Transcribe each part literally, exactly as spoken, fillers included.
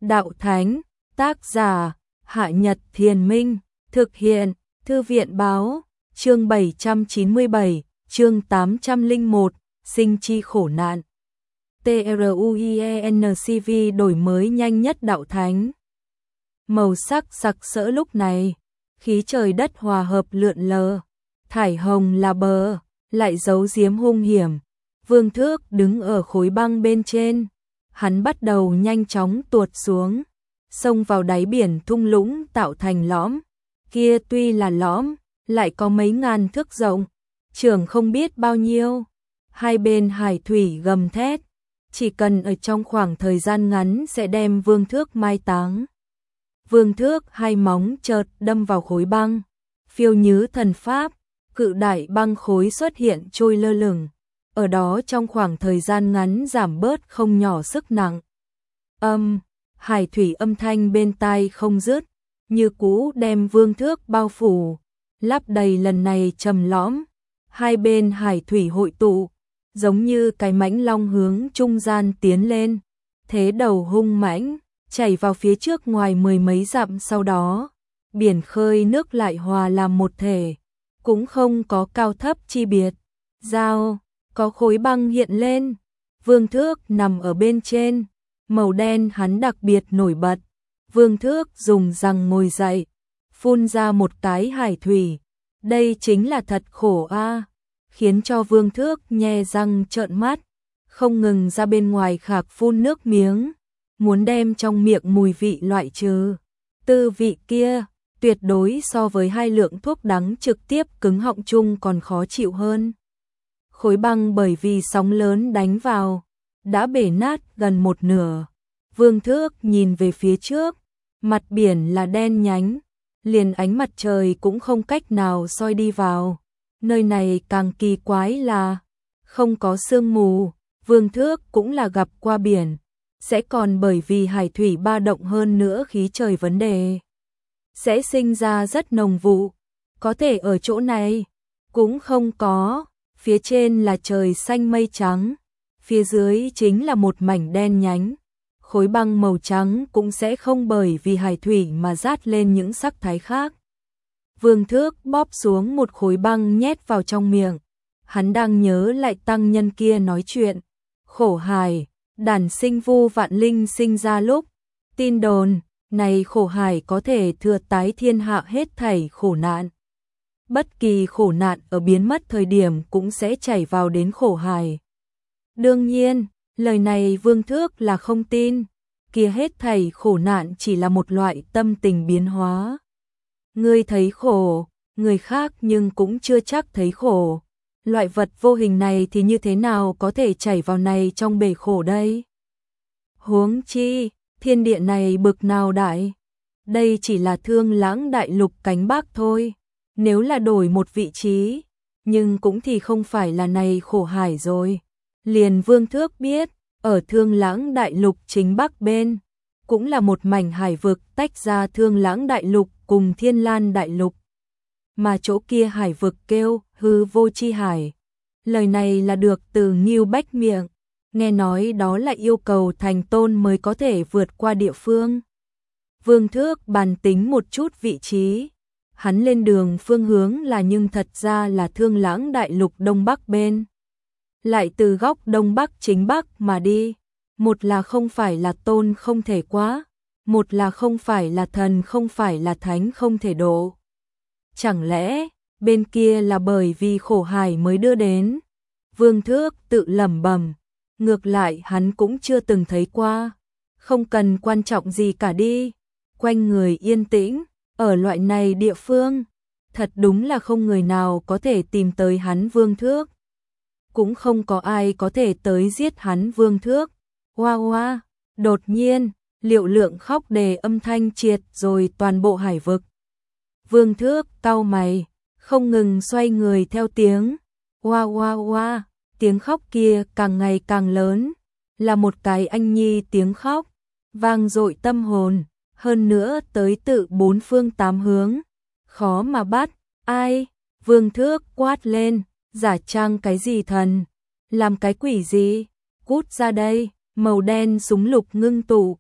Đạo Thánh, tác giả, Hạ Nhật Thiền Minh, thực hiện, Thư viện Báo, chương bảy trăm chín mươi bảy, chương tám trăm lẻ một, sinh chi khổ nạn. TRUIENCV đổi mới nhanh nhất Đạo Thánh. Màu sắc sặc sỡ lúc này, khí trời đất hòa hợp lượn lờ, thải hồng là bờ, lại giấu giếm hung hiểm. Vương Thước đứng ở khối băng bên trên, hắn bắt đầu nhanh chóng tuột xuống, xông vào đáy biển thung lũng tạo thành lõm. Kia tuy là lõm, lại có mấy ngàn thước rộng, trường không biết bao nhiêu. Hai bên hải thủy gầm thét, chỉ cần ở trong khoảng thời gian ngắn sẽ đem Vương Thước mai táng. Vương Thước hai móng chợt đâm vào khối băng, phiêu như thần pháp, cự đại băng khối xuất hiện trôi lơ lửng, ở đó trong khoảng thời gian ngắn giảm bớt không nhỏ sức nặng. Âm, hải thủy âm thanh bên tai không dứt, như cũ đem Vương Thước bao phủ, lấp đầy lần này trầm lõm. Hai bên hải thủy hội tụ, giống như cái mãnh long hướng trung gian tiến lên, thế đầu hung mãnh, chảy vào phía trước ngoài mười mấy dặm. Sau đó, biển khơi nước lại hòa làm một thể, cũng không có cao thấp chi biệt. Giao, có khối băng hiện lên, Vương Thước nằm ở bên trên, màu đen hắn đặc biệt nổi bật. Vương Thước dùng răng ngồi dậy, phun ra một cái hải thủy. Đây chính là thật khổ a, à, khiến cho Vương Thước nhe răng trợn mắt, không ngừng ra bên ngoài khạc phun nước miếng, muốn đem trong miệng mùi vị loại trừ. Tư vị kia, tuyệt đối so với hai lượng thuốc đắng trực tiếp cứng họng chung còn khó chịu hơn. Khối băng bởi vì sóng lớn đánh vào, đã bể nát gần một nửa. Vương Thước nhìn về phía trước, mặt biển là đen nhánh, liền ánh mặt trời cũng không cách nào soi đi vào. Nơi này càng kỳ quái là không có sương mù. Vương Thước cũng là gặp qua biển, sẽ còn bởi vì hải thủy ba động hơn nữa khí trời vấn đề, sẽ sinh ra rất nồng vụ. Có thể ở chỗ này cũng không có, phía trên là trời xanh mây trắng, phía dưới chính là một mảnh đen nhánh. Khối băng màu trắng cũng sẽ không bởi vì hải thủy mà rát lên những sắc thái khác. Vương Thước bóp xuống một khối băng nhét vào trong miệng. Hắn đang nhớ lại tăng nhân kia nói chuyện. Khổ hải, đản sinh vu vạn linh sinh ra lúc. Tin đồn, này khổ hải có thể thừa tái thiên hạ hết thảy khổ nạn. Bất kỳ khổ nạn ở biến mất thời điểm cũng sẽ chảy vào đến khổ hải. Đương nhiên, lời này Vương Thước là không tin, kia hết thảy khổ nạn chỉ là một loại tâm tình biến hóa. Ngươi thấy khổ, người khác nhưng cũng chưa chắc thấy khổ. Loại vật vô hình này thì như thế nào có thể chảy vào này trong bể khổ đây? Huống chi, thiên địa này bực nào đại? Đây chỉ là Thương Lãng đại lục cánh Bắc thôi. Nếu là đổi một vị trí, nhưng cũng thì không phải là này khổ hải rồi. Liền Vương Thước biết, ở Thương Lãng đại lục chính Bắc bên, cũng là một mảnh hải vực tách ra Thương Lãng đại lục cùng Thiên Lan đại lục. Mà chỗ kia hải vực kêu hư vô chi hải. Lời này là được từ Ngưu Bách miệng, nghe nói đó là yêu cầu thành tôn mới có thể vượt qua địa phương. Vương Thước bàn tính một chút vị trí, hắn lên đường phương hướng là nhưng thật ra là Thương Lãng đại lục đông bắc bên. Lại từ góc đông bắc chính bắc mà đi, một là không phải là tôn không thể quá, một là không phải là thần không phải là thánh không thể độ. Chẳng lẽ bên kia là bởi vì khổ hải mới đưa đến? Vương Thước tự lẩm bẩm, ngược lại hắn cũng chưa từng thấy qua, không cần quan trọng gì cả đi. Quanh người yên tĩnh, ở loại này địa phương, thật đúng là không người nào có thể tìm tới hắn Vương Thước. Cũng không có ai có thể tới giết hắn Vương Thước. Hoa hoa, đột nhiên, Liệu Lượng khóc đề âm thanh triệt rồi toàn bộ hải vực. Vương Thước cau mày, không ngừng xoay người theo tiếng. Hoa hoa hoa, tiếng khóc kia càng ngày càng lớn, là một cái anh nhi tiếng khóc, vang dội tâm hồn, hơn nữa tới tự bốn phương tám hướng, khó mà bắt. Ai? Vương Thước quát lên, giả trang cái gì thần? Làm cái quỷ gì? Cút ra đây! Màu đen súng lục ngưng tụ,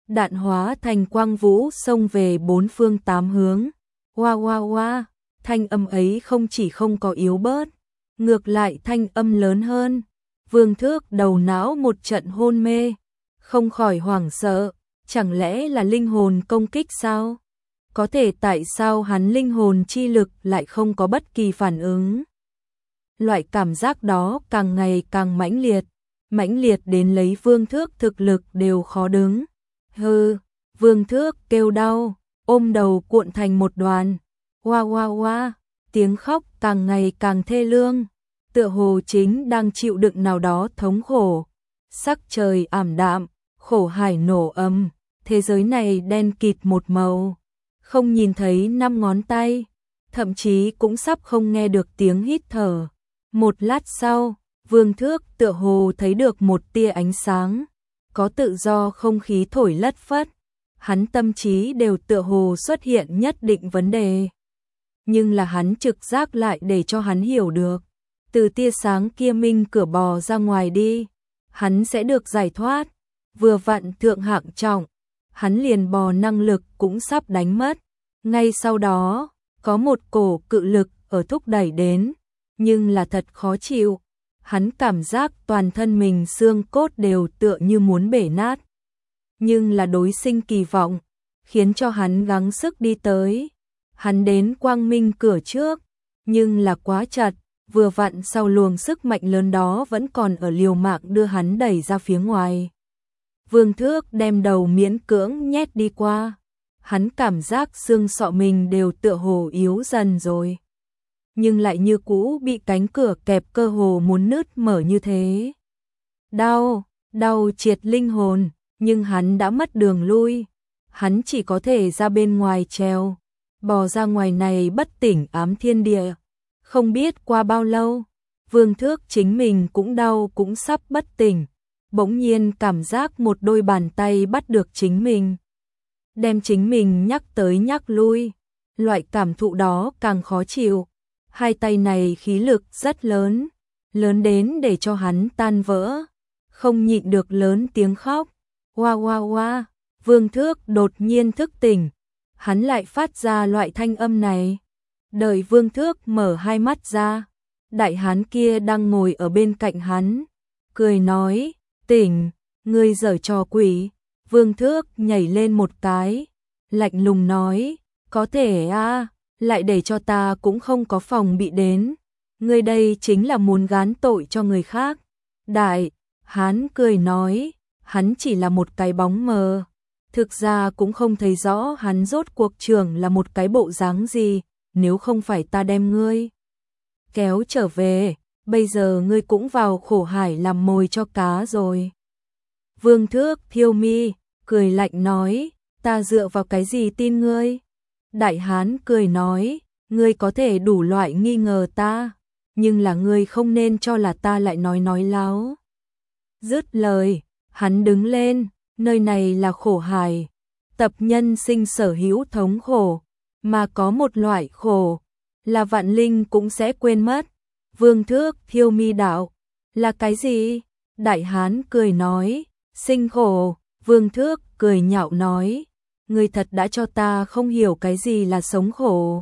đạn hóa thành quang vũ xông về bốn phương tám hướng. Oa oa oa, thanh âm ấy không chỉ không có yếu bớt, ngược lại thanh âm lớn hơn. Vương Thước đầu não một trận hôn mê, không khỏi hoảng sợ, chẳng lẽ là linh hồn công kích sao? Có thể tại sao hắn linh hồn chi lực lại không có bất kỳ phản ứng? Loại cảm giác đó càng ngày càng mãnh liệt, mãnh liệt đến lấy Vương Thước thực lực đều khó đứng. Hừ, Vương Thước kêu đau, ôm đầu cuộn thành một đoàn. Oa oa oa, tiếng khóc càng ngày càng thê lương, tựa hồ chính đang chịu đựng nào đó thống khổ. Sắc trời ảm đạm, khổ hải nổ âm, thế giới này đen kịt một màu, không nhìn thấy năm ngón tay, thậm chí cũng sắp không nghe được tiếng hít thở. Một lát sau, Vương Thước tựa hồ thấy được một tia ánh sáng, có tự do không khí thổi lất phất, hắn tâm trí đều tựa hồ xuất hiện nhất định vấn đề. Nhưng là hắn trực giác lại để cho hắn hiểu được, từ tia sáng kia minh cửa bò ra ngoài đi, hắn sẽ được giải thoát. Vừa vặn thượng hạng trọng, hắn liền bò năng lực cũng sắp đánh mất. Ngay sau đó, có một cổ cự lực ở thúc đẩy đến, nhưng là thật khó chịu. Hắn cảm giác toàn thân mình xương cốt đều tựa như muốn bể nát. Nhưng là đối sinh kỳ vọng, khiến cho hắn gắng sức đi tới. Hắn đến quang minh cửa trước, nhưng là quá chặt, vừa vặn sau luồng sức mạnh lớn đó vẫn còn ở liều mạng đưa hắn đẩy ra phía ngoài. Vương Thước đem đầu miễn cưỡng nhét đi qua, hắn cảm giác xương sọ mình đều tựa hồ yếu dần rồi, nhưng lại như cũ bị cánh cửa kẹp cơ hồ muốn nứt mở như thế. Đau, đau triệt linh hồn, nhưng hắn đã mất đường lui, hắn chỉ có thể ra bên ngoài treo, bò ra ngoài này bất tỉnh ám thiên địa. Không biết qua bao lâu, Vương Thước chính mình cũng đau cũng sắp bất tỉnh, bỗng nhiên cảm giác một đôi bàn tay bắt được chính mình, đem chính mình nhắc tới nhắc lui, loại cảm thụ đó càng khó chịu. Hai tay này khí lực rất lớn, lớn đến để cho hắn tan vỡ, không nhịn được lớn tiếng khóc. Oa oa oa, Vương Thước đột nhiên thức tỉnh, hắn lại phát ra loại thanh âm này. Đợi Vương Thước mở hai mắt ra, đại hán kia đang ngồi ở bên cạnh hắn, cười nói, tỉnh, ngươi giở trò quỷ. Vương Thước nhảy lên một cái, lạnh lùng nói, có thể a, lại để cho ta cũng không có phòng bị đến, ngươi đây chính là muốn gán tội cho người khác. Đại hán cười nói, hắn chỉ là một cái bóng mờ, thực ra cũng không thấy rõ hắn rốt cuộc trưởng là một cái bộ dáng gì, nếu không phải ta đem ngươi kéo trở về, bây giờ ngươi cũng vào khổ hải làm mồi cho cá rồi. Vương Thước thiêu mi, cười lạnh nói, ta dựa vào cái gì tin ngươi? Đại hán cười nói, ngươi có thể đủ loại nghi ngờ ta, nhưng là ngươi không nên cho là ta lại nói nói láo. Dứt lời, hắn đứng lên, nơi này là khổ hải, tập nhân sinh sở hữu thống khổ, mà có một loại khổ, là vạn linh cũng sẽ quên mất. Vương Thước thiêu mi đạo, là cái gì? Đại hán cười nói, sinh khổ. Vương Thước cười nhạo nói, ngươi thật đã cho ta không hiểu cái gì là sống khổ.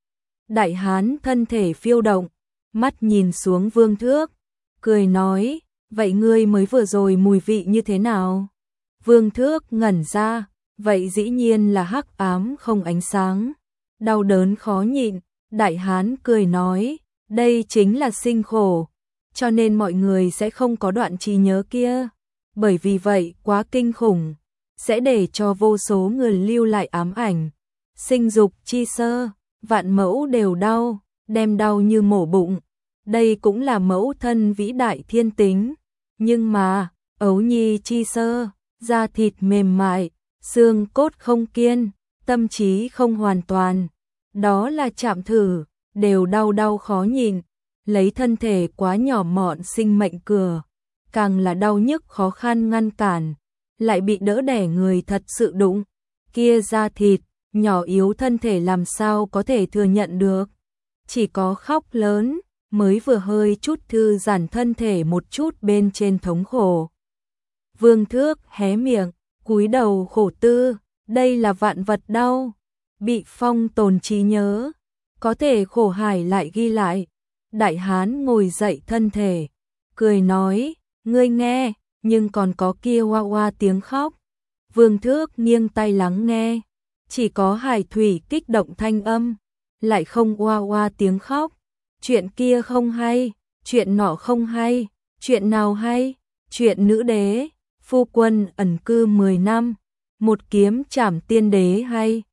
Đại hán thân thể phiêu động, mắt nhìn xuống Vương Thước, cười nói, vậy ngươi mới vừa rồi mùi vị như thế nào? Vương Thước ngẩn ra, vậy dĩ nhiên là hắc ám không ánh sáng, đau đớn khó nhịn. Đại hán cười nói, đây chính là sinh khổ, cho nên mọi người sẽ không có đoạn trí nhớ kia, bởi vì vậy quá kinh khủng, sẽ để cho vô số người lưu lại ám ảnh. Sinh dục chi sơ, vạn mẫu đều đau, đem đau như mổ bụng, đây cũng là mẫu thân vĩ đại thiên tính, nhưng mà, ấu nhi chi sơ, da thịt mềm mại, xương cốt không kiên, tâm trí không hoàn toàn, đó là chạm thử, đều đau đau khó nhịn, lấy thân thể quá nhỏ mọn sinh mệnh cửa, càng là đau nhức khó khăn ngăn cản, lại bị đỡ đẻ người thật sự đụng, kia da thịt, nhỏ yếu thân thể làm sao có thể thừa nhận được, chỉ có khóc lớn, mới vừa hơi chút thư giãn thân thể một chút bên trên thống khổ. Vương Thước hé miệng, cúi đầu khổ tư, đây là vạn vật đau. Bị Phong tồn trí nhớ, có thể khổ hải lại ghi lại. Đại hán ngồi dậy thân thể, cười nói, ngươi nghe, nhưng còn có kia oa oa tiếng khóc. Vương Thước nghiêng tai lắng nghe, chỉ có hải thủy kích động thanh âm, lại không oa oa tiếng khóc. Chuyện kia không hay, chuyện nọ không hay, chuyện nào hay? Chuyện nữ đế, phu quân ẩn cư mười năm, một kiếm trảm tiên đế hay.